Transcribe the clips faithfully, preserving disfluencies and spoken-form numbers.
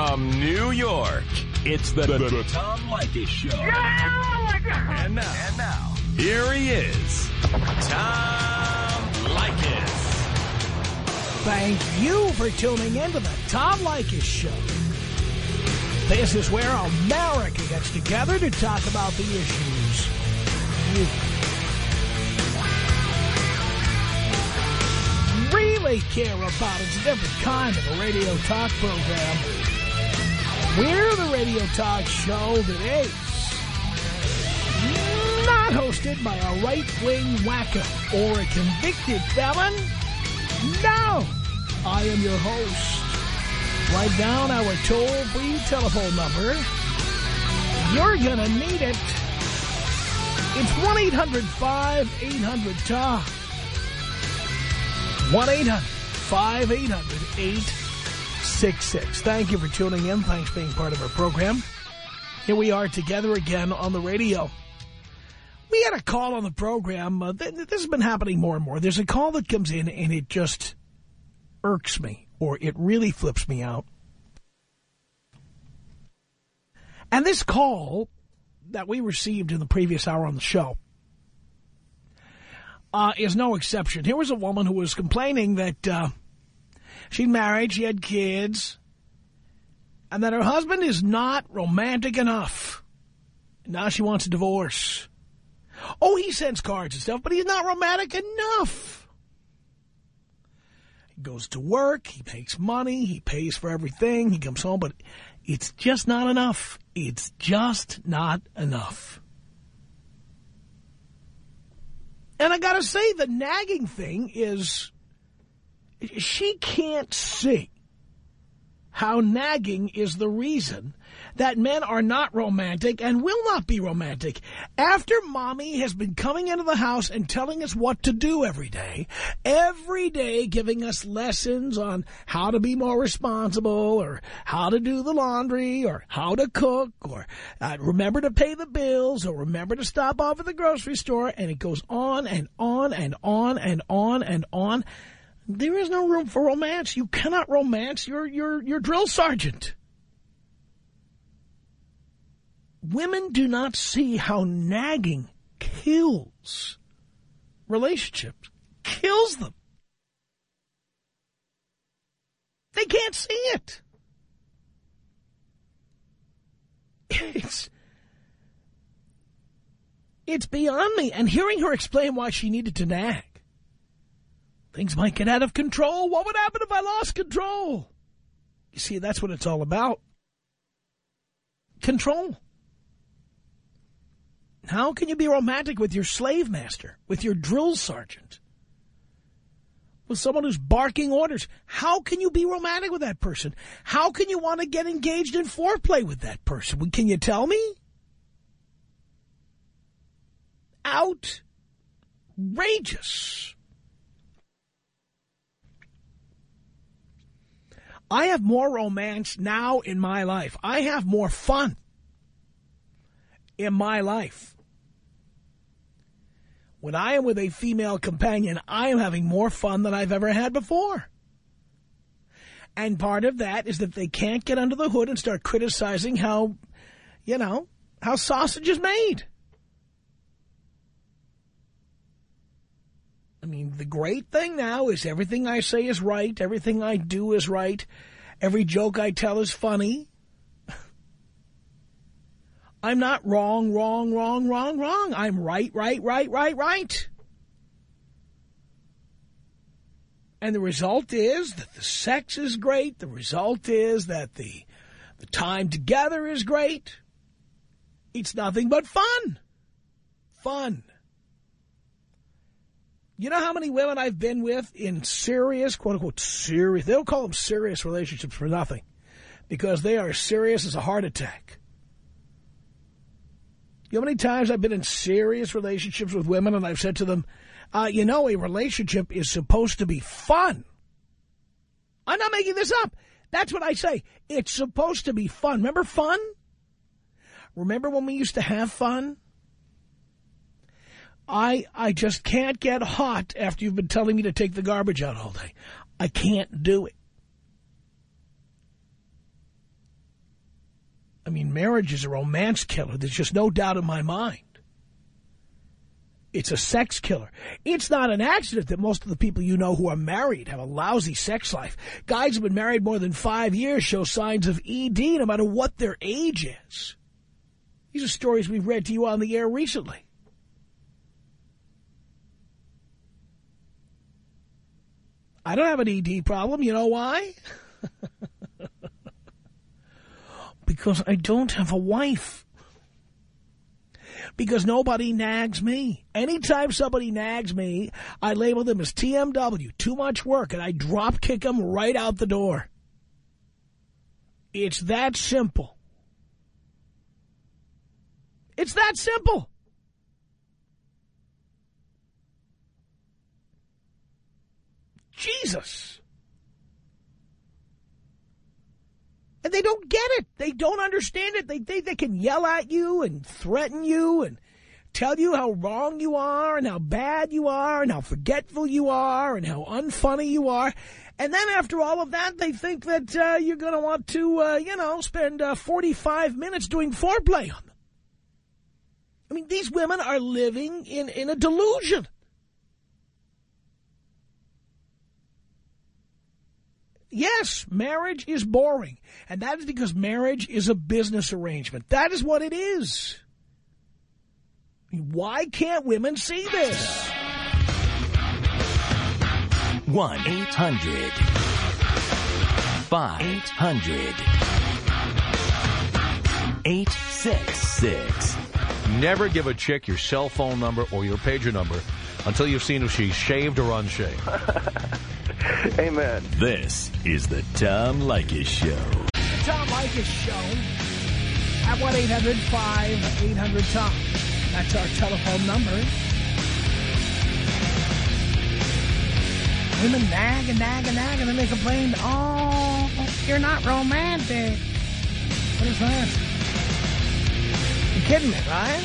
From New York, it's the, the, the Tom Leykis Show. Yeah! Oh, my God! And now, and now, here he is, Tom Leykis. Thank you for tuning in to the Tom Leykis Show. This is where America gets together to talk about the issues you really care about. It's a different kind of a radio talk program. We're the radio talk show that is not hosted by a right-wing wacko or a convicted felon. No, I am your host. Write down our toll-free telephone number. You're going to need it. It's one eight hundred five eight hundred TOM. one eight hundred five eight hundred eight six six. Thank you for tuning in. Thanks for being part of our program. Here we are together again on the radio. We had a call on the program. Uh, th this has been happening more and more. There's a call that comes in and it just irks me, or it really flips me out. And this call that we received in the previous hour on the show uh, is no exception. Here was a woman who was complaining that uh, she'd married, she had kids, and that her husband is not romantic enough. Now she wants a divorce. Oh, he sends cards and stuff, but he's not romantic enough. He goes to work, he makes money, he pays for everything, he comes home, but it's just not enough. It's just not enough. And I gotta say, the nagging thing is, she can't see how nagging is the reason that men are not romantic and will not be romantic. After mommy has been coming into the house and telling us what to do every day, every day giving us lessons on how to be more responsible, or how to do the laundry, or how to cook, or uh, remember to pay the bills, or remember to stop off at the grocery store, and it goes on and on and on and on and on. There is no room for romance. You cannot romance your, your, your drill sergeant. Women do not see how nagging kills relationships, kills them. They can't see it. It's, it's beyond me. And hearing her explain why she needed to nag. Things might get out of control. What would happen if I lost control? You see, that's what it's all about. Control. How can you be romantic with your slave master, with your drill sergeant, with someone who's barking orders? How can you be romantic with that person? How can you want to get engaged in foreplay with that person? Can you tell me? Outrageous. I have more romance now in my life. I have more fun in my life. When I am with a female companion, I am having more fun than I've ever had before. And part of that is that they can't get under the hood and start criticizing how, you know, how sausage is made. I mean, the great thing now is everything I say is right. Everything I do is right. Every joke I tell is funny. I'm not wrong, wrong, wrong, wrong, wrong. I'm right, right, right, right, right. And the result is that the sex is great. The result is that the, the time together is great. It's nothing but fun. Fun. You know how many women I've been with in serious, quote-unquote, serious, they don't call them serious relationships for nothing, because they are serious as a heart attack. You know how many times I've been in serious relationships with women and I've said to them, uh, you know, a relationship is supposed to be fun. I'm not making this up. That's what I say. It's supposed to be fun. Remember fun? Remember when we used to have fun? I I just can't get hot after you've been telling me to take the garbage out all day. I can't do it. I mean, marriage is a romance killer. There's just no doubt in my mind. It's a sex killer. It's not an accident that most of the people you know who are married have a lousy sex life. Guys who've been married more than five years show signs of E D no matter what their age is. These are stories we've read to you on the air recently. I don't have an E D problem. You know why? Because I don't have a wife. Because nobody nags me. Anytime somebody nags me, I label them as T M W, too much work, and I drop kick them right out the door. It's that simple. It's that simple. Jesus. And they don't get it. They don't understand it. They think they can yell at you and threaten you and tell you how wrong you are and how bad you are and how forgetful you are and how unfunny you are. And then after all of that, they think that uh, you're going to want to, uh, you know, spend uh, forty-five minutes doing foreplay on them. I mean, these women are living in, in a delusion. Yes, marriage is boring, and that is because marriage is a business arrangement. That is what it is. I mean, why can't women see this? one eight hundred five hundred eight six six. Never give a chick your cell phone number or your pager number until you've seen if she's shaved or unshaved. Amen. This is the Tom Leykis Show. The Tom Leykis Show at one eight hundred five eight hundred Tom. That's our telephone number. Women nag and nag and nag and then they complain, oh, you're not romantic. What is that? You're kidding me, right?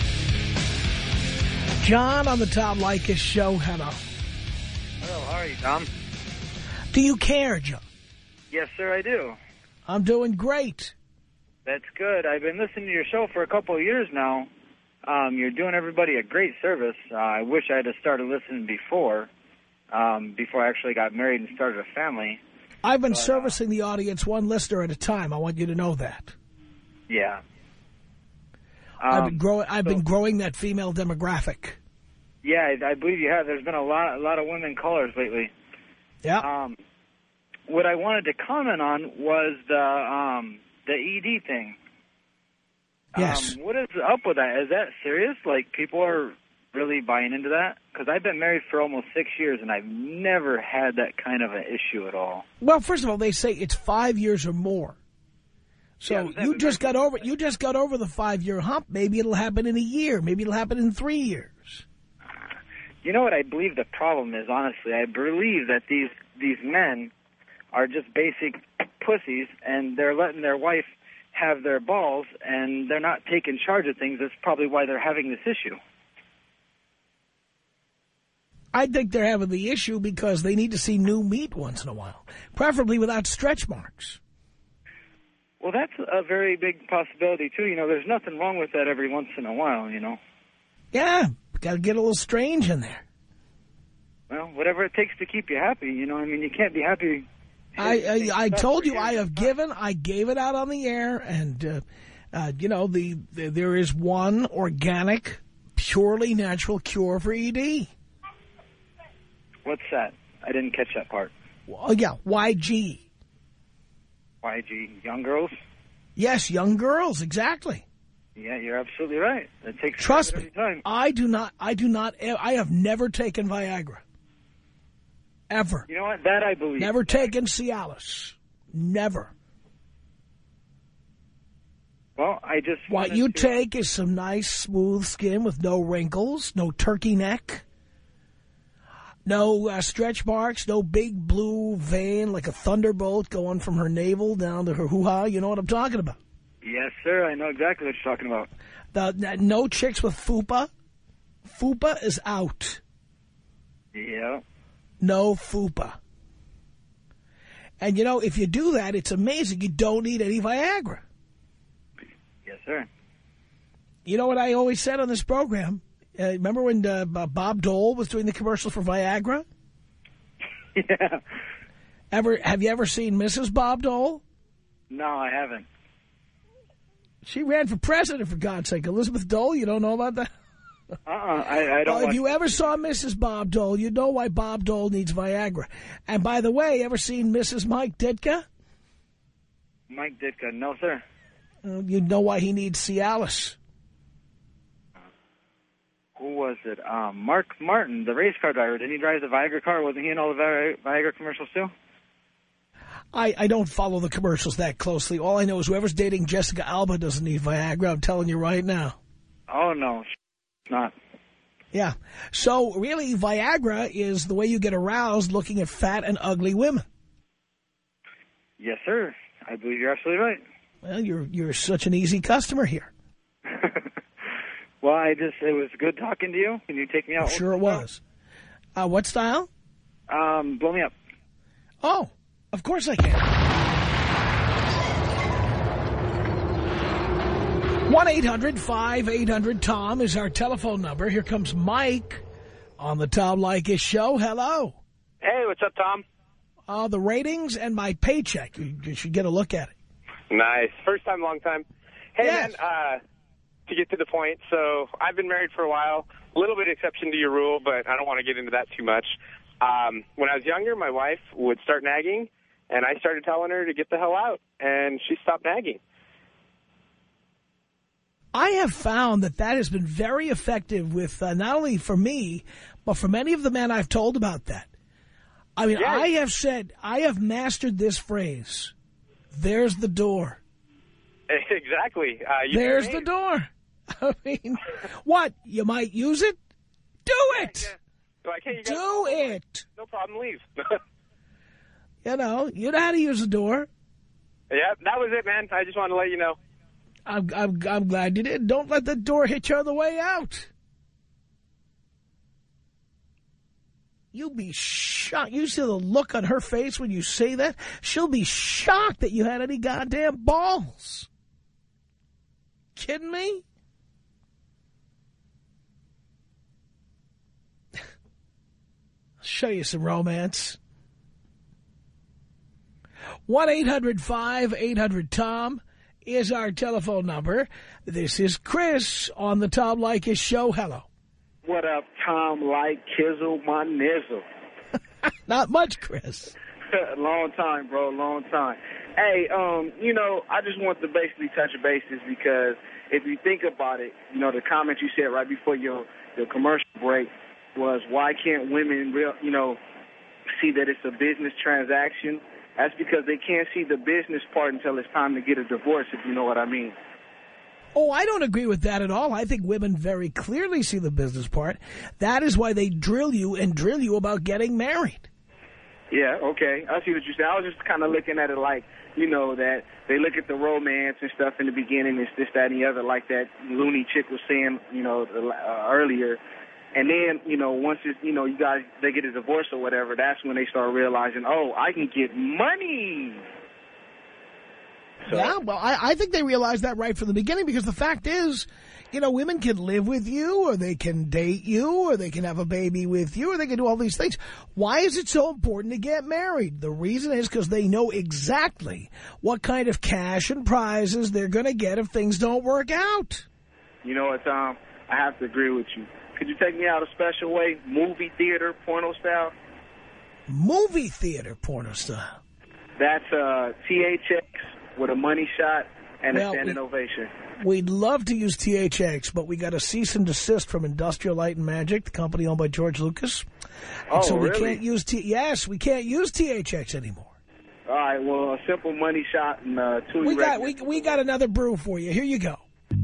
John on the Tom Leykis Show. Hello. Hello, how are you, Tom? Do you care, John? Yes, sir, I do. I'm doing great. That's good. I've been listening to your show for a couple of years now. Um, you're doing everybody a great service. Uh, I wish I had started listening before, um, before I actually got married and started a family. I've been but, servicing uh, the audience one listener at a time. I want you to know that. Yeah. Um, I've been growing. I've so, been growing that female demographic. Yeah, I, I believe you have. There's been a lot, a lot of women callers lately. Yeah. Um, what I wanted to comment on was the um, the E D thing. Yes. Um, what is up with that? Is that serious? Like, people are really buying into that? Because I've been married for almost six years, and I've never had that kind of an issue at all. Well, first of all, they say it's five years or more. So yeah, you just got over you just got over the five-year hump. Maybe it'll happen in a year. Maybe it'll happen in three years. You know what I believe the problem is, honestly? I believe that these these men are just basic pussies, and they're letting their wife have their balls, and they're not taking charge of things. That's probably why they're having this issue. I think they're having the issue because they need to see new meat once in a while, preferably without stretch marks. Well, that's a very big possibility, too. You know, there's nothing wrong with that every once in a while, you know. Yeah, got to get a little strange in there. Well, whatever it takes to keep you happy, you know. I mean, you can't be happy. I I, I told you I have given, I gave it out on the air, and, uh, uh, you know, the, the there is one organic, purely natural cure for E D. What's that? I didn't catch that part. Well, yeah, Y G. Y G, young girls? Yes, young girls, exactly. Yeah, you're absolutely right. It takes Trust every me, time. I do not, I do not, I have never taken Viagra. Ever. You know what? That I believe. Never taken Cialis. Never. Well, I just What you to... take is some nice, smooth skin with no wrinkles, no turkey neck, no uh, stretch marks, no big blue vein like a thunderbolt going from her navel down to her hoo-ha. You know what I'm talking about. Yes, sir. I know exactly what you're talking about. The, no chicks with fupa. Fupa is out. Yeah. No fupa. And, you know, if you do that, it's amazing. You don't need any Viagra. Yes, sir. You know what I always said on this program? Uh, remember when uh, Bob Dole was doing the commercials for Viagra? Yeah. Ever have you ever seen Missus Bob Dole? No, I haven't. She ran for president, for God's sake. Elizabeth Dole, you don't know about that? Uh-uh, I, I don't. Well, if you ever saw Missus Bob Dole, you know why Bob Dole needs Viagra. And by the way, ever seen Missus Mike Ditka? Mike Ditka, no, sir. Uh, you know why he needs Cialis. Who was it? Um, Mark Martin, the race car driver. Didn't he drive the Viagra car? Wasn't he in all the Vi Viagra commercials too? I, I don't follow the commercials that closely. All I know is whoever's dating Jessica Alba doesn't need Viagra. I'm telling you right now. Oh, no. It's not. Yeah. So, really, Viagra is the way you get aroused looking at fat and ugly women. Yes, sir. I believe you're absolutely right. Well, you're you're such an easy customer here. Well, I just, it was good talking to you. Can you take me out? Sure it was. Uh, what style? Um, blow me up. Oh, of course I can. one eight hundred five eight hundred Tom is our telephone number. Here comes Mike on the Tom Leykis show. Hello. Hey, what's up, Tom? Uh, the ratings and my paycheck. You, you should get a look at it. Nice. First time, long time. Hey, Yes. man, uh, to get to the point, so I've been married for a while. A little bit exception to your rule, but I don't want to get into that too much. Um, when I was younger, my wife would start nagging, and I started telling her to get the hell out, and she stopped nagging. I have found that that has been very effective with uh, not only for me, but for many of the men I've told about that. I mean, Yes. I have said, I have mastered this phrase. There's the door. Exactly. Uh, you There's the door. I mean, what? You might use it? Do it. Yeah. Like, hey, you Do gotta- it. No problem, leave. You know, you know how to use the door. Yeah, that was it, man. I just wanted to let you know. I'm, I'm, I'm glad you did. Don't let the door hit you on the way out. You'll be shocked. You see the look on her face when you say that? She'll be shocked that you had any goddamn balls. Kidding me? I'll show you some romance. one eight hundred five eight hundred Tom is our telephone number. This is Chris on the Tom Leykis show. Hello. What up, Tom? Like Kizzle, my nizzle. Not much, Chris. Long time, bro. Long time. Hey, um, you know, I just want to basically touch bases because if you think about it, you know, the comment you said right before your your commercial break was, why can't women, real, you know, see that it's a business transaction? That's because they can't see the business part until it's time to get a divorce, if you know what I mean. Oh, I don't agree with that at all. I think women very clearly see the business part. That is why they drill you and drill you about getting married. Yeah, okay. I see what you're saying. I was just kind of looking at it like, you know, that they look at the romance and stuff in the beginning, it's this, that, and the other, like that loony chick was saying, you know, uh, earlier. And then, you know, once it's, you know, you guys, they get a divorce or whatever, that's when they start realizing, oh, I can get money. So, Yeah, well, I, I think they realized that right from the beginning because the fact is, you know, women can live with you or they can date you or they can have a baby with you or they can do all these things. Why is it so important to get married? The reason is because they know exactly what kind of cash and prizes they're going to get if things don't work out. You know what, Tom? I have to agree with you. Could you take me out a special way? Movie theater, porno style? Movie theater porno style. That's uh, T H X with a money shot and Well, a standing we- ovation. We'd love to use T H X, but we got a cease and desist from Industrial Light and Magic, the company owned by George Lucas. And Oh, so we really? can't use T yes, we can't use T H X anymore. All right, well, a simple money shot and uh, two We got erections. we we got another brew for you. Here you go.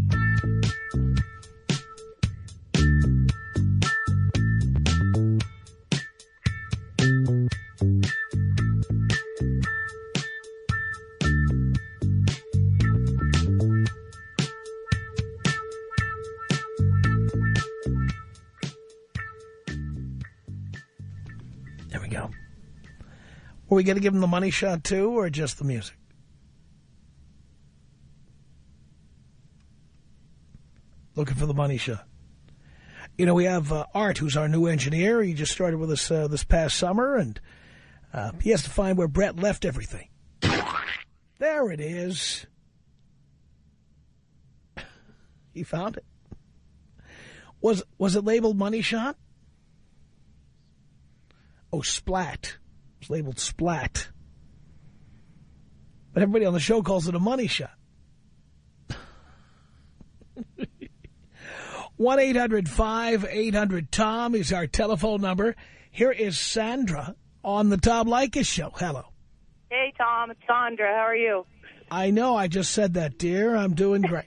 There we go. Are we going to give them the money shot too, or just the music? looking for the money shot. You know, we have uh, Art, who's our new engineer. He just started with us uh, this past summer, and uh, he has to find where Brett left everything. There it is. He found it. Was was it labeled money shot? Oh, splat. It was labeled splat. But everybody on the show calls it a money shot. one eight hundred five eight hundred Tom is our telephone number. Here is Sandra on the Tom Leykis show. Hello. Hey, Tom. It's Sandra. How are you? I know. I just said that, dear. I'm doing great.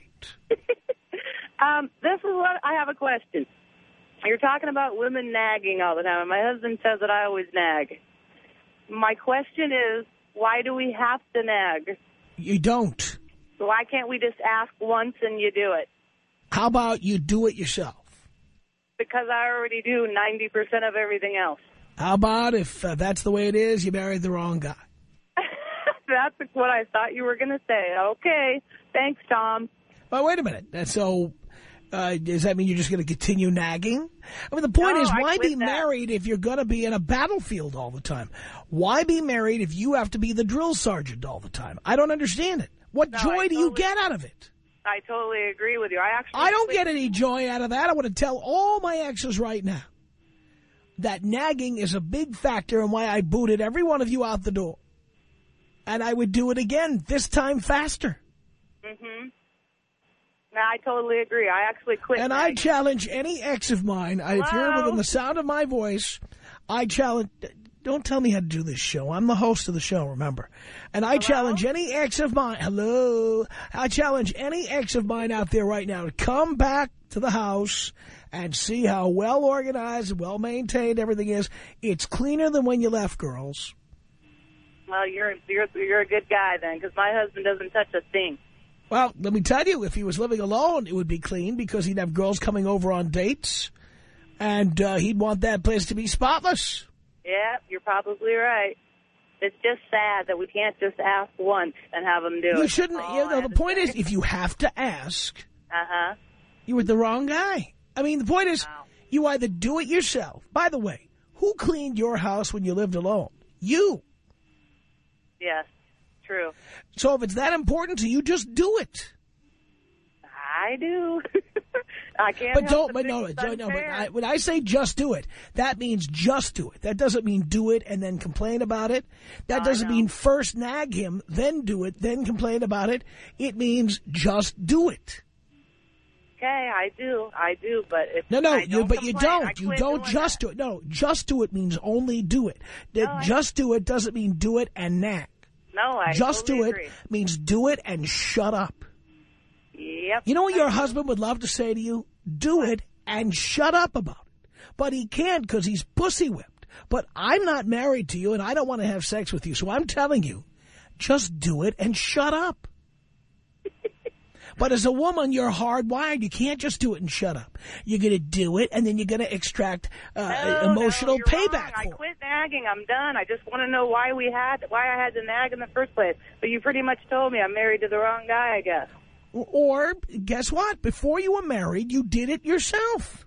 um, this is what I have a question. You're talking about women nagging all the time, and my husband says that I always nag. My question is, why do we have to nag? You don't. Why can't we just ask once and you do it? How about you do it yourself? Because I already do ninety percent of everything else. How about if uh, that's the way it is, you married the wrong guy? That's what I thought you were going to say. Okay. Thanks, Tom. Well, wait a minute. So uh, does that mean you're just going to continue nagging? I mean, the point no, is, why be that. married if you're going to be in a battlefield all the time? Why be married if you have to be the drill sergeant all the time? I don't understand it. What no, joy I do totally, you get out of it? I totally agree with you. I actually I don't get any joy out of that. I want to tell all my exes right now that nagging is a big factor in why I booted every one of you out the door. And I would do it again, this time faster. Mm-hmm. No, I totally agree. I actually quit. And nagging. I challenge any ex of mine, I, if you're within the sound of my voice, I challenge, don't tell me how to do this show. I'm the host of the show, remember. And I Hello? challenge any ex of mine, hello, I challenge any ex of mine out there right now to come back to the house and see how well organized and well maintained everything is. It's cleaner than when you left, girls. Well, you're you're you're a good guy then, because my husband doesn't touch a thing. Well, let me tell you, if he was living alone, it would be clean because he'd have girls coming over on dates, and uh, he'd want that place to be spotless. Yeah, you're probably right. It's just sad that we can't just ask once and have them do you it. Shouldn't, you know, the point is, if you have to ask, uh-huh. you're with the wrong guy. I mean, the point is, wow. you either do it yourself. By the way, who cleaned your house when you lived alone? You. Yes, true. So if it's that important to you, just do it. I do. I can't. But don't. But no. Don't, no. But I, when I say just do it, that means just do it. That doesn't mean do it and then complain about it. That doesn't mean first nag him, then do it, then complain about it. It means just do it. Okay, I do. I do. But if no, no. I You, but complain, you don't. You don't just that. do it. No, just do it means only do it. No, just do it doesn't mean do it and nag. No, I just totally do it agree. means do it and shut up. Yep. You know what your husband would love to say to you? Do it and shut up about it. But he can't because he's pussy whipped. But I'm not married to you and I don't want to have sex with you. So I'm telling you, just do it and shut up. But as a woman, you're hardwired. You can't just do it and shut up. You're going to do it, and then you're going to extract uh, no, emotional no, payback. I for quit nagging. I'm done. I just want to know why we had, why I had to nag in the first place. But you pretty much told me I'm married to the wrong guy, I guess. Or, guess what? Before you were married, you did it yourself.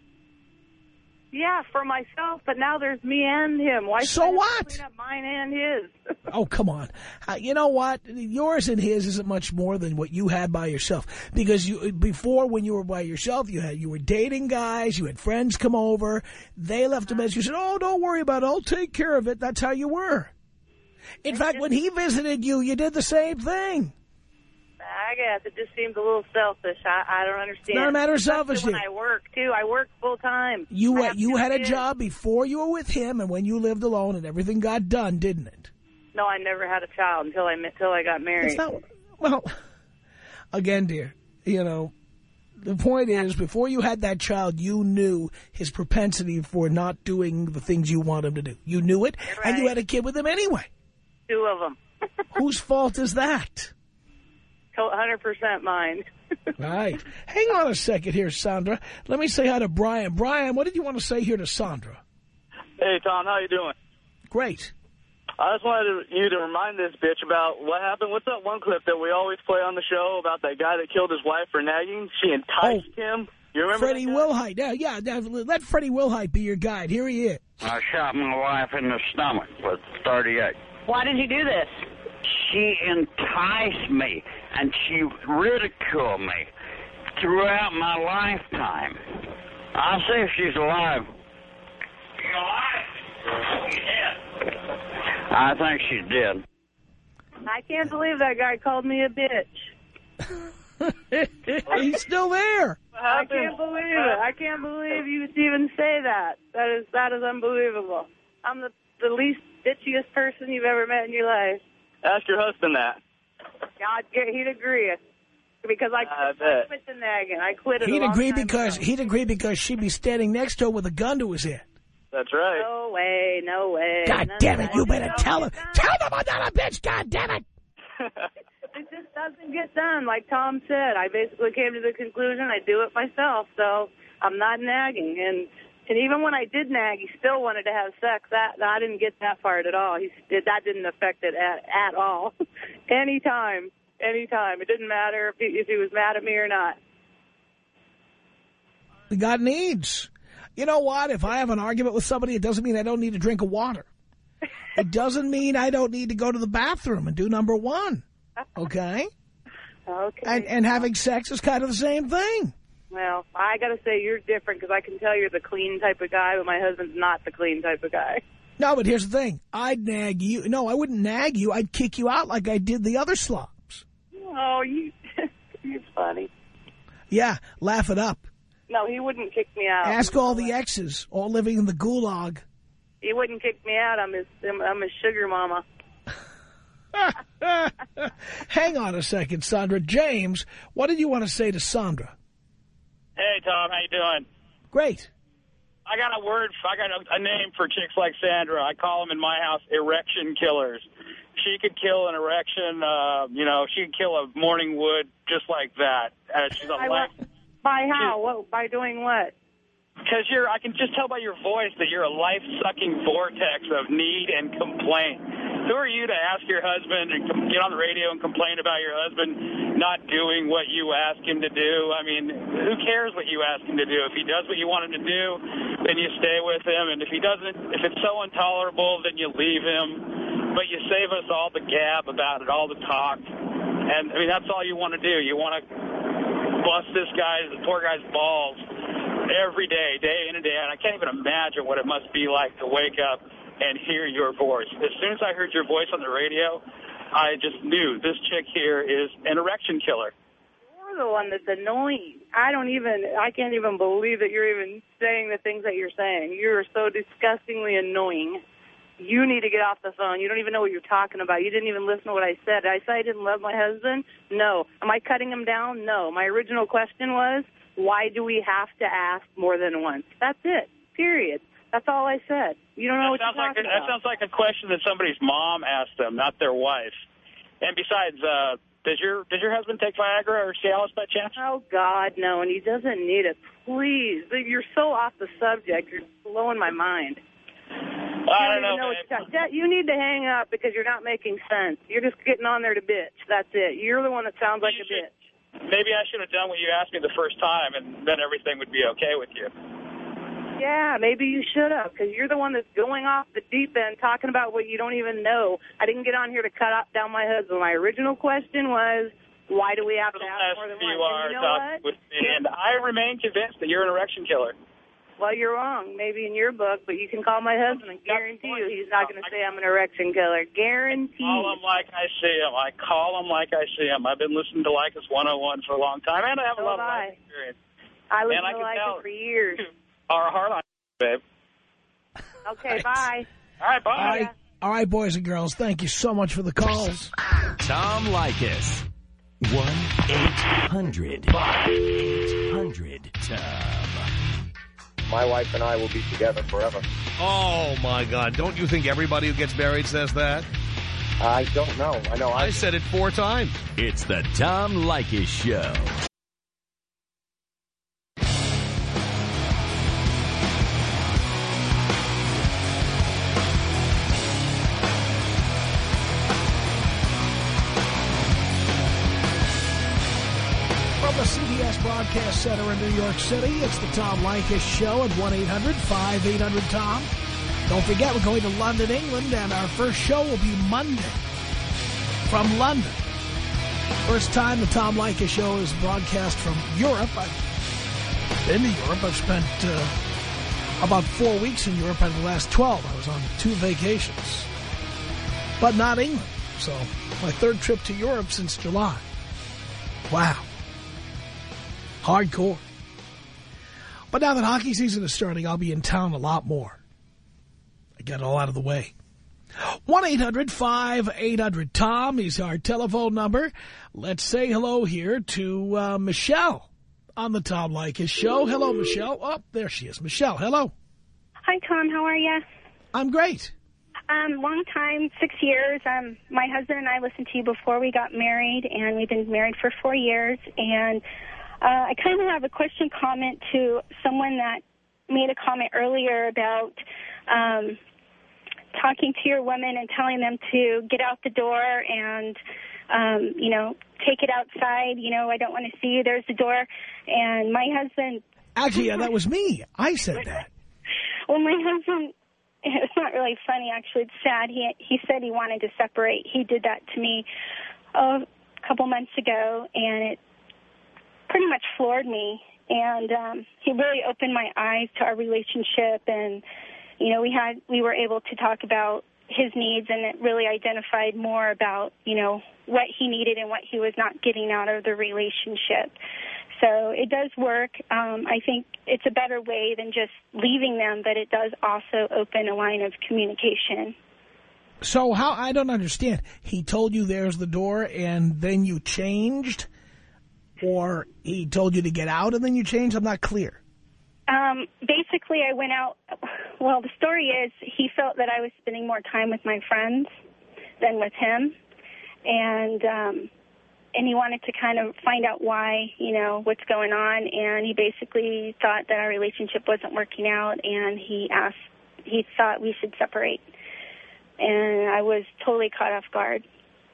Yeah, for myself, but now there's me and him. Why so what? Clean up mine and his. Oh, come on. Uh, you know what? Yours and his isn't much more than what you had by yourself. Because you before, when you were by yourself, you had you were dating guys, you had friends come over. They left a message. You said, oh, don't worry about it. I'll take care of it. That's how you were. In fact, when he visited you, you did the same thing. I guess it just seems a little selfish. I, I don't understand. It's not a matter of selfishness. When I work, too. I work full time. You, uh, you had a kids. job before you were with him and when you lived alone and everything got done, didn't it? No, I never had a child until I until I got married. It's not, well, again, dear, you know, the point is, before you had that child, you knew his propensity for not doing the things you want him to do. You knew it, right. And you had a kid with him anyway. Two of them. Whose fault is that? one hundred percent mine. Right. Hang on a second here, Sandra. Let me say hi to Brian. Brian, what did you want to say here to Sandra? Hey, Tom, how you doing? Great. I just wanted you to remind this bitch about what happened. What's that one clip that we always play on the show about that guy that killed his wife for nagging? She enticed oh, him. You remember Freddie Wilhite. Yeah, yeah, yeah. Let Freddie Wilhite be your guide. Here he is. I shot my wife in the stomach with thirty-eight. Why did you do this? She enticed me, and she ridiculed me throughout my lifetime. I'll see if she's alive. She's alive? Yeah. I think she's dead. I can't believe that guy called me a bitch. He's still there. I can't believe it. I can't believe you would even say that. That is that is unbelievable. I'm the, the least bitchiest person you've ever met in your life. Ask your husband that. God, he'd agree. Because I, I quit the nagging. I quit it He'd a long agree time because ago. he'd agree because she'd be standing next to her with a gun to his head. That's right. No way, no way. God None damn it! You better don't tell him. Tell them I'm not a bitch. God damn it! It just doesn't get done. Like Tom said, I basically came to the conclusion I do it myself, so I'm not nagging. And and even when I did nag, he still wanted to have sex. That I didn't get that part at all. He did that didn't affect it at at all. Anytime, anytime. It didn't matter if he, if he was mad at me or not. We got needs. You know what? If I have an argument with somebody, it doesn't mean I don't need a drink of water. It doesn't mean I don't need to go to the bathroom and do number one. Okay? Okay. And, and having sex is kind of the same thing. Well, I got to say you're different because I can tell you're the clean type of guy, but my husband's not the clean type of guy. No, but here's the thing. I'd nag you. No, I wouldn't nag you. I'd kick you out like I did the other slobs. Oh, you, you're funny. Yeah, laugh it up. No, he wouldn't kick me out. Ask all the exes, all living in the gulag. He wouldn't kick me out. I'm his, I'm his sugar mama. Hang on a second, Sandra. James, what did you want to say to Sandra? Hey, Tom, how you doing? Great. I got a word, I got a, a name for chicks like Sandra. I call them in my house erection killers. She could kill an erection, uh, you know, she could kill a morning wood just like that. Uh, she's a life. By how? What, by doing what? Because you're, I can just tell by your voice that you're a life-sucking vortex of need and complaint. Who are you to ask your husband and get on the radio and complain about your husband not doing what you ask him to do? I mean, who cares what you ask him to do? If he does what you want him to do, then you stay with him. And if he doesn't, if it's so intolerable, then you leave him. But you save us all the gab about it, all the talk. And, I mean, that's all you want to do. You want to bust this guy's, the poor guy's balls every day, day in and day out. I can't even imagine what it must be like to wake up and hear your voice. As soon as I heard your voice on the radio, I just knew this chick here is an erection killer. You're the one that's annoying. I don't even, I can't even believe that you're even saying the things that you're saying. You're so disgustingly annoying. You need to get off the phone. You don't even know what you're talking about. You didn't even listen to what I said. Did I say I didn't love my husband? No. Am I cutting him down? No. My original question was, why do we have to ask more than once? That's it. Period. That's all I said. You don't know that what you're sounds talking like a, about. That sounds like a question that somebody's mom asked them, not their wife. And besides, uh, does your does your husband take Viagra or Cialis by chance? Oh, God, no, and he doesn't need it. Please. You're so off the subject. You're blowing my mind. I don't know, know what you need to hang up because you're not making sense. You're just getting on there to bitch. That's it. You're the one that sounds like a bitch. Maybe I should have done what you asked me the first time, and then everything would be okay with you. Yeah, maybe you should have, because you're the one that's going off the deep end talking about what you don't even know. I didn't get on here to cut down my husband. My original question was, why do we have to ask more than one? You are you know talking what? with me, and I remain convinced that you're an erection killer. Well, you're wrong, maybe in your book, but you can call my husband and guarantee you he's not going to say I'm an erection killer. Guarantee. I call him like I see him. I call him like I see him. I've been listening to Lycus one oh one for a long time, and I have a so lot of I. life experience. I listened and to I Lycus for years. Our heart on, babe. Okay, bye. All right, bye. All right, all right, boys and girls, thank you so much for the calls. Tom Leykis. one eight hundred eight hundred Tom. My wife and I will be together forever. Oh, my God. Don't you think everybody who gets married says that? I don't know. I know. I, I said it four times. It's the Tom Leykis Show. Broadcast Center in New York City. It's the Tom Leykis Show at one eight hundred five eight hundred Tom. Don't forget, we're going to London, England, and our first show will be Monday from London. First time the Tom Leykis Show is broadcast from Europe. I've been to Europe. I've spent uh, about four weeks in Europe out of the last twelve. I was on two vacations, but not England. So my third trip to Europe since July. Wow. Hardcore. But now that hockey season is starting, I'll be in town a lot more. I got it all out of the way. one eight hundred five eight hundred Tom is our telephone number. Let's say hello here to uh, Michelle on the Tom Leykis Show. Hello, Michelle. Oh, there she is. Michelle, hello. Hi, Tom. How are you? I'm great. Um, long time, six years. Um, my husband and I listened to you before we got married, and we've been married for four years. And uh, I kind of have a question comment to someone that made a comment earlier about um, talking to your women and telling them to get out the door and, um, you know, take it outside. You know, I don't want to see you. There's the door. And my husband... Actually, yeah, that was me. I said that. Well, my husband... It's not really funny, actually. It's sad. He he said he wanted to separate. He did that to me oh, a couple months ago, and it pretty much floored me. And um, he really opened my eyes to our relationship. And, you know, we had we were able to talk about his needs, and it really identified more about, you know, what he needed and what he was not getting out of the relationship. So it does work. Um, I think it's a better way than just leaving them, but it does also open a line of communication. So how, I don't understand. He told you there's the door and then you changed? Or he told you to get out and then you changed? I'm not clear. Um, basically, I went out. Well, the story is he felt that I was spending more time with my friends than with him. And... Um, And he wanted to kind of find out why, you know, what's going on. And he basically thought that our relationship wasn't working out. And he asked, he thought we should separate. And I was totally caught off guard.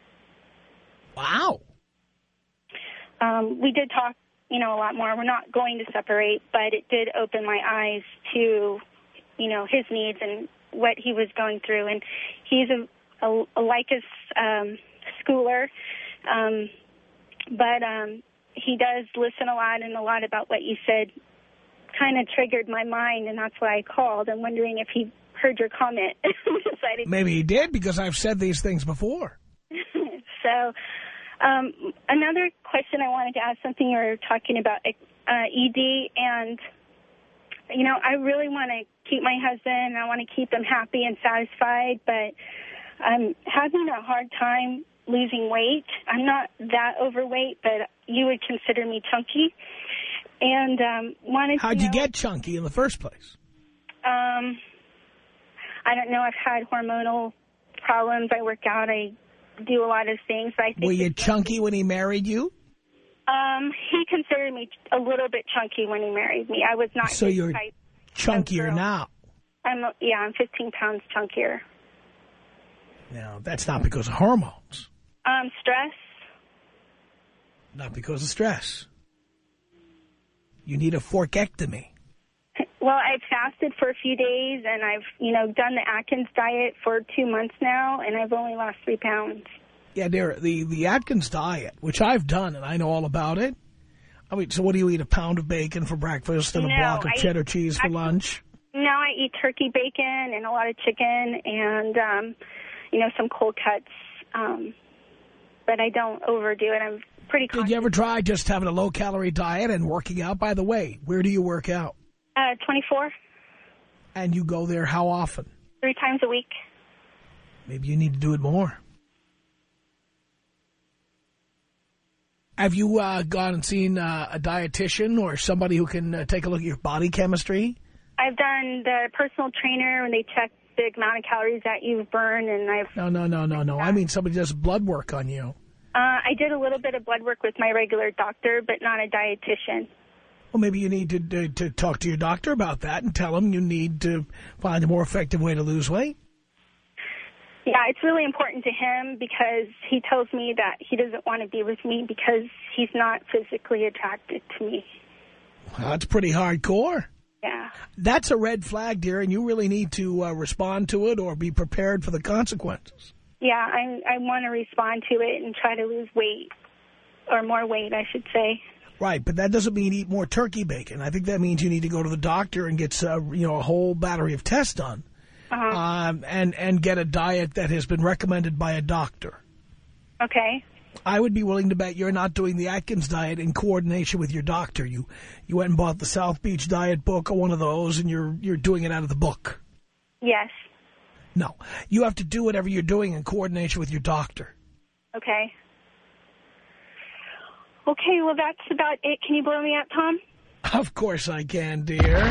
Wow. Um, we did talk, you know, a lot more. We're not going to separate, but it did open my eyes to, you know, his needs and what he was going through. And he's a, a, a Leykis um, schooler. Um, but um, he does listen a lot, and a lot about what you said kind of triggered my mind, and that's why I called. I'm wondering if he heard your comment. Decided Maybe he did, because I've said these things before. So um, another question I wanted to ask, something you were talking about, uh, E D, and, you know, I really want to keep my husband, and I want to keep him happy and satisfied, but I'm having a hard time losing weight. I'm not that overweight, but you would consider me chunky. And um, wanted How'd to you know, get chunky in the first place? Um, I don't know. I've had hormonal problems. I work out. I do a lot of things. But I think Were you chunky when he married you? Um, he considered me a little bit chunky when he married me. I was not. So his you're type chunkier of girl. now. I'm yeah. I'm fifteen pounds chunkier. Now, that's not because of hormones. Um, stress. Not because of stress. You need a forkectomy. Well, I've fasted for a few days, and I've, you know, done the Atkins diet for two months now, and I've only lost three pounds. Yeah, dear, the, the Atkins diet, which I've done, and I know all about it. I mean, so what do you eat, a pound of bacon for breakfast and a No, block of I cheddar eat- cheese for I- lunch? No, I eat turkey bacon and a lot of chicken and, um, you know, some cold cuts, um, but I don't overdo it. I'm pretty conscious. Did you ever try just having a low-calorie diet and working out? By the way, where do you work out? Uh, twenty-four. And you go there how often? Three times a week. Maybe you need to do it more. Have you uh, gone and seen uh, a dietitian or somebody who can uh, take a look at your body chemistry? I've done the personal trainer when they check the amount of calories that you've burned, and I've... No, no, no, no, no. I mean somebody does blood work on you. Uh, I did a little bit of blood work with my regular doctor, but not a dietitian. Well, maybe you need to, to, to talk to your doctor about that and tell him you need to find a more effective way to lose weight. Yeah, it's really important to him because he tells me that he doesn't want to be with me because he's not physically attracted to me. Well, that's pretty hardcore. Yeah. That's a red flag, dear, and you really need to uh, respond to it or be prepared for the consequences. Yeah, I, I want to respond to it and try to lose weight, or more weight, I should say. Right, but that doesn't mean eat more turkey bacon. I think that means you need to go to the doctor and get uh, you know, a whole battery of tests done. Uh-huh. um, and, and get a diet that has been recommended by a doctor. Okay. I would be willing to bet you're not doing the Atkins diet in coordination with your doctor. You you went and bought the South Beach diet book or one of those, and you're you're doing it out of the book. Yes. No. You have to do whatever you're doing in coordination with your doctor. Okay. Okay, well, that's about it. Can you blow me up, Tom? Of course I can, dear.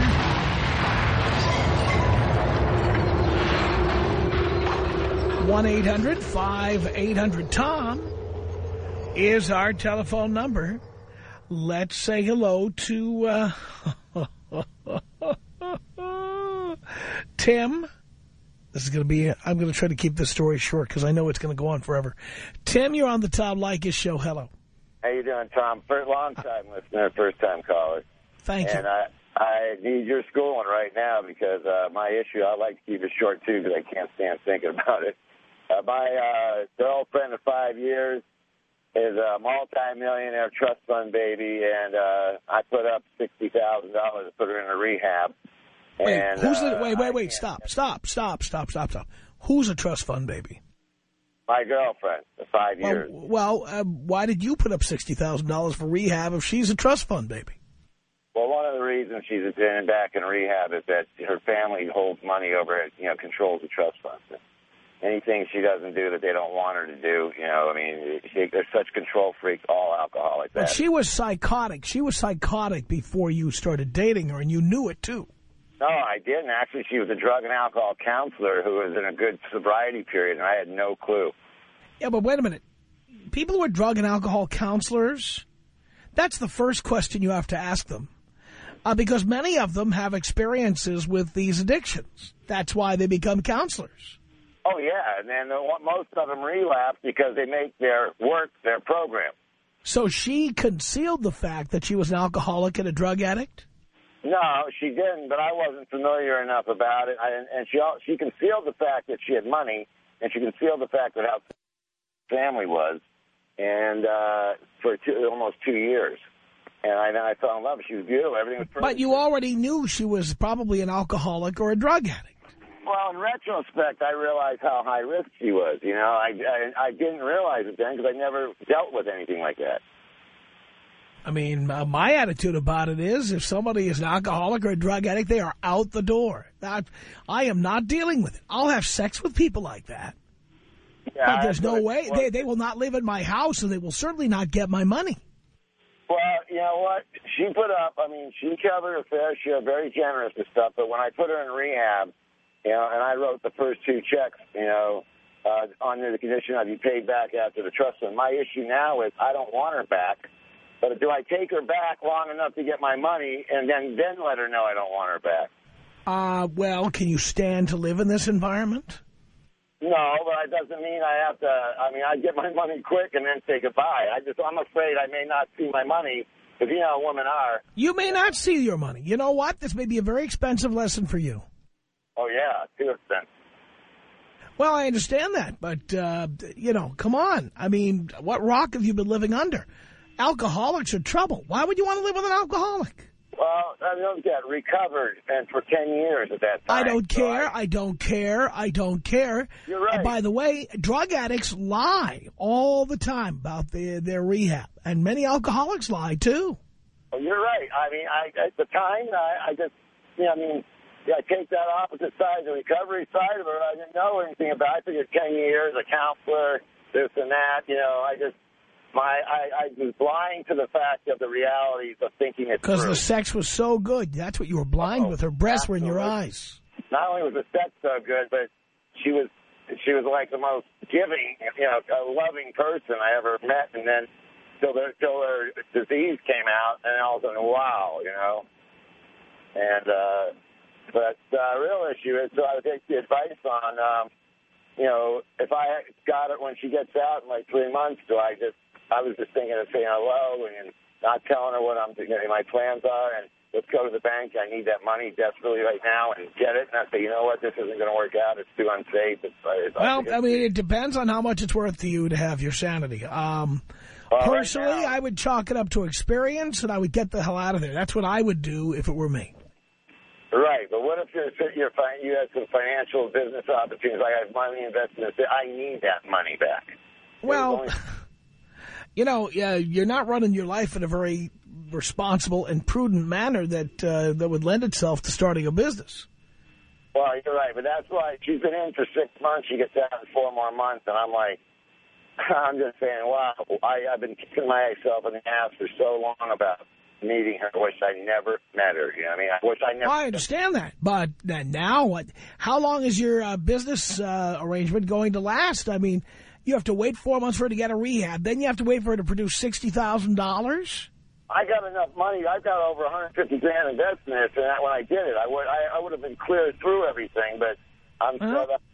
one eight hundred five eight hundred Tom is our telephone number. Let's say hello to uh, Tim. This is going to be, I'm going to try to keep this story short because I know it's going to go on forever. Tim, you're on the Tom Leykis show. Hello. How you doing, Tom? First, long-time listener, first-time caller. Thank you. And I, I need your schooling right now because uh, my issue, I like to keep it short, too, because I can't stand thinking about it. Uh, my uh, girlfriend of five years is a multi-millionaire trust fund baby, and uh, I put up sixty thousand dollars to put her in a rehab. Wait, and, who's uh, the, wait, wait, wait, stop, stop, stop, stop, stop, stop. Who's a trust fund baby? My girlfriend of five well, years. Well, uh, why did you put up sixty thousand dollars for rehab if she's a trust fund baby? Well, one of the reasons she's been back in rehab is that her family holds money over it, you know, controls the trust fund. Anything she doesn't do that they don't want her to do, you know, I mean, she, they're such control freaks, all alcoholics. But she was psychotic. She was psychotic before you started dating her, and you knew it, too. No, I didn't. Actually, she was a drug and alcohol counselor who was in a good sobriety period, and I had no clue. Yeah, but wait a minute. People who are drug and alcohol counselors, that's the first question you have to ask them. Uh, because many of them have experiences with these addictions. That's why they become counselors. Oh, yeah, and then the, most of them relapse because they make their work their program. So she concealed the fact that she was an alcoholic and a drug addict? No, she didn't, but I wasn't familiar enough about it. I, and she she concealed the fact that she had money, and she concealed the fact that how family was, and uh, for two, almost two years. And I, then I fell in love. She was beautiful. Everything was perfect. But you already knew she was probably an alcoholic or a drug addict. Well, in retrospect, I realized how high risk she was. You know, I, I, I didn't realize it then because I never dealt with anything like that. I mean, uh, my attitude about it is if somebody is an alcoholic or a drug addict, they are out the door. I, I am not dealing with it. I'll have sex with people like that. Yeah, but there's no way. They, they will not live in my house, and they will certainly not get my money. Well, you know what? She put up, I mean, she covered her fair share, very generous and stuff, but when I put her in rehab, you know, and I wrote the first two checks, you know, uh, under the condition I'd be paid back after the trust fund. My issue now is I don't want her back, but do I take her back long enough to get my money and then, then let her know I don't want her back? Uh, well, can you stand to live in this environment? No, but that doesn't mean I have to, I mean, I get my money quick and then say goodbye. I just, I'm afraid I may not see my money, because you know how women are. You may not see your money. You know what? This may be a very expensive lesson for you. Oh, yeah, too expensive. Well, I understand that, but, uh, you know, come on. I mean, what rock have you been living under? Alcoholics are trouble. Why would you want to live with an alcoholic? Well, I don't get recovered and for ten years at that time. I don't so care. I, I don't care. I don't care. You're right. And by the way, drug addicts lie all the time about their, their rehab. And many alcoholics lie, too. Oh, you're right. I mean, I, at the time, I, I just, you know, I mean, yeah, I take that opposite side, the recovery side of it. I didn't know anything about it. I figured ten years, a counselor, this and that. You know, I just, my, I, I was blind to the fact of the realities of thinking it Because through. the sex was so good. That's what you were blind oh, with. Her breasts absolutely. were in your eyes. Not only was the sex so good, but she was, she was like the most giving, you know, a loving person I ever met. And then till, the, till her disease came out, and all of a sudden, wow, you know. And, uh, but the uh, real issue is, so I would take the advice on, um, you know, if I got it when she gets out in like three months, do I just, I was just thinking of saying hello and not telling her what I'm thinking, my plans are, and let's go to the bank. I need that money desperately right now and get it. And I say, you know what, this isn't going to work out. It's too unsafe. It's, it's well, I mean, it depends on how much it's worth to you to have your sanity. Um, well, personally, right now, I would chalk it up to experience, and I would get the hell out of there. That's what I would do if it were me. Right, but what if you're, you're, you have some financial business opportunities, like I have money invested in this, I need that money back. Well, only... you know, yeah, you're not running your life in a very responsible and prudent manner that uh, that would lend itself to starting a business. Well, you're right, but that's why she's been in for six months. She gets out in four more months, and I'm like, I'm just saying, wow, I, I've been kicking myself in the ass for so long about meeting her. I wish I never met her. You know what I mean? I wish I never. Well, I understand that, but uh, now what? How long is your uh, business uh, arrangement going to last? I mean, you have to wait four months for her to get a rehab, then you have to wait for her to produce sixty thousand dollars. I got enough money. I've got over one hundred fifty grand invested in this, and that, when I did it, I would I, I would have been cleared through everything. But I'm uh-huh. still.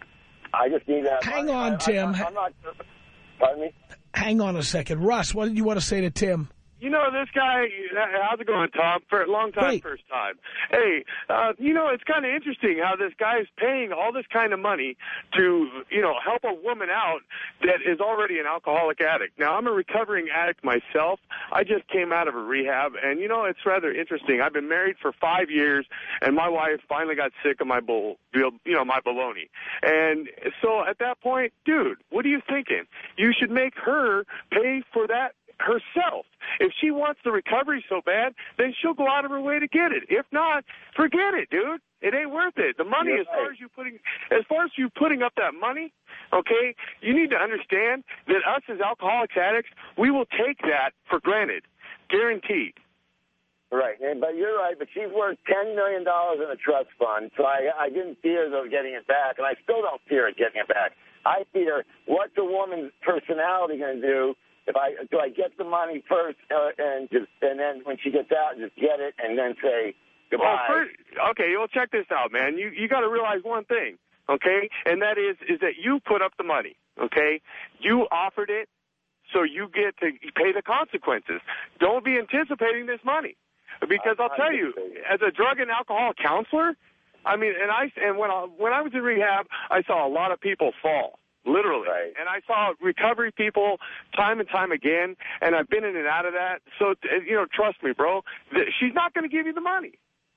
I just need that. Hang money. on, I, Tim. I, I'm not. Pardon me. Hang on a second, Russ. What did you want to say to Tim? You know, this guy, how's it going, Tom? For a long time, Great. First time. Hey, uh, you know, it's kind of interesting how this guy's paying all this kind of money to, you know, help a woman out that is already an alcoholic addict. Now, I'm a recovering addict myself. I just came out of a rehab, and, you know, it's rather interesting. I've been married for five years, and my wife finally got sick of my bull, you know, my baloney. And so at that point, dude, what are you thinking? You should make her pay for that herself. If she wants the recovery so bad, then she'll go out of her way to get it. If not, forget it, dude. It ain't worth it. The money, You're as far right. as you putting, as far as you putting up that money, okay, you need to understand that us as alcoholics addicts, we will take that for granted, guaranteed. Right, and, but you're right. But she's worth ten million dollars in a trust fund, so I, I didn't fear though getting it back, and I still don't fear it getting it back. I fear what's a woman's personality going to do. If I do, I get the money first, uh, and just and then when she gets out, just get it, and then say goodbye. Well, first, okay, well, check this out, man. You you got to realize one thing, okay, and that is is that you put up the money, okay. You offered it, so you get to pay the consequences. Don't be anticipating this money, because I'll tell you, as a drug and alcohol counselor, I mean, and I and when I when I was in rehab, I saw a lot of people fall. Literally. Right. And I saw recovery people time and time again, and I've been in and out of that. So, you know, trust me, bro, she's not going to give you the money.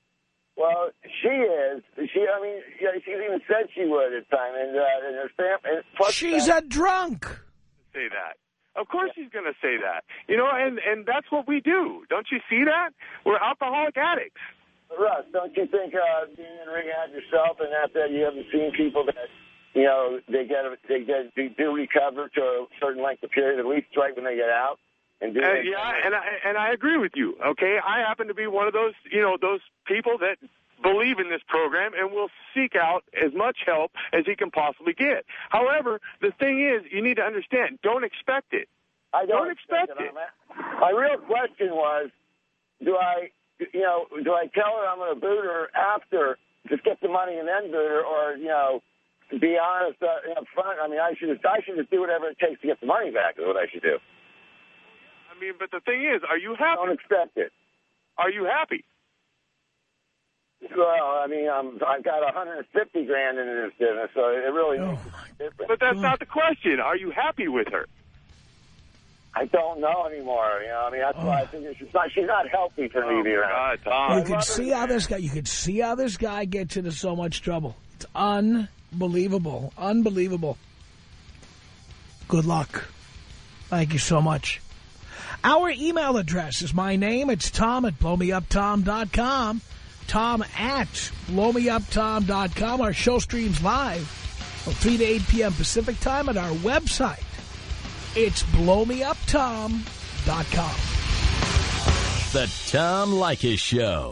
Well, she is. She, I mean, yeah, she even said she would at time, and, uh, and her family. Plus she's that, a drunk. Say that. Of course she's going to say that. You know, and, and that's what we do. Don't you see that? We're alcoholic addicts. Russ, don't you think uh, being in rehab yourself and after you haven't seen people that, you know, they get they get they do recover to a certain length of period, at least right when they get out. And do uh, yeah, and I, and I agree with you. Okay, I happen to be one of those, you know, those people that believe in this program and will seek out as much help as he can possibly get. However, the thing is, you need to understand, don't expect it. I don't, don't expect, expect it. it. My real question was, do I, you know, do I tell her I'm going to boot her after, just get the money and then boot her, or, you know, be honest uh, up front? I mean, I should I should just do whatever it takes to get the money back is what I should do. I mean, but the thing is, are you happy? Don't expect it. Are you happy? Well, I mean, I'm, I've got one hundred fifty grand in this business, so it really oh, makes a difference. But that's not the question. Are you happy with her? I don't know anymore. You know, I mean, that's oh. why I think she's not, she's not healthy for oh me to be around. God, Tom. You can see how this guy. You can see how this guy gets into so much trouble. It's unbelievable, unbelievable. Good luck. Thank you so much. Our email address is my name. It's Tom at blow me up tom dot com. Tom at blow me up tom dot com. Our show streams live from three to eight p m Pacific time at our website. It's blow me up tom dot com. The Tom Leykis Show.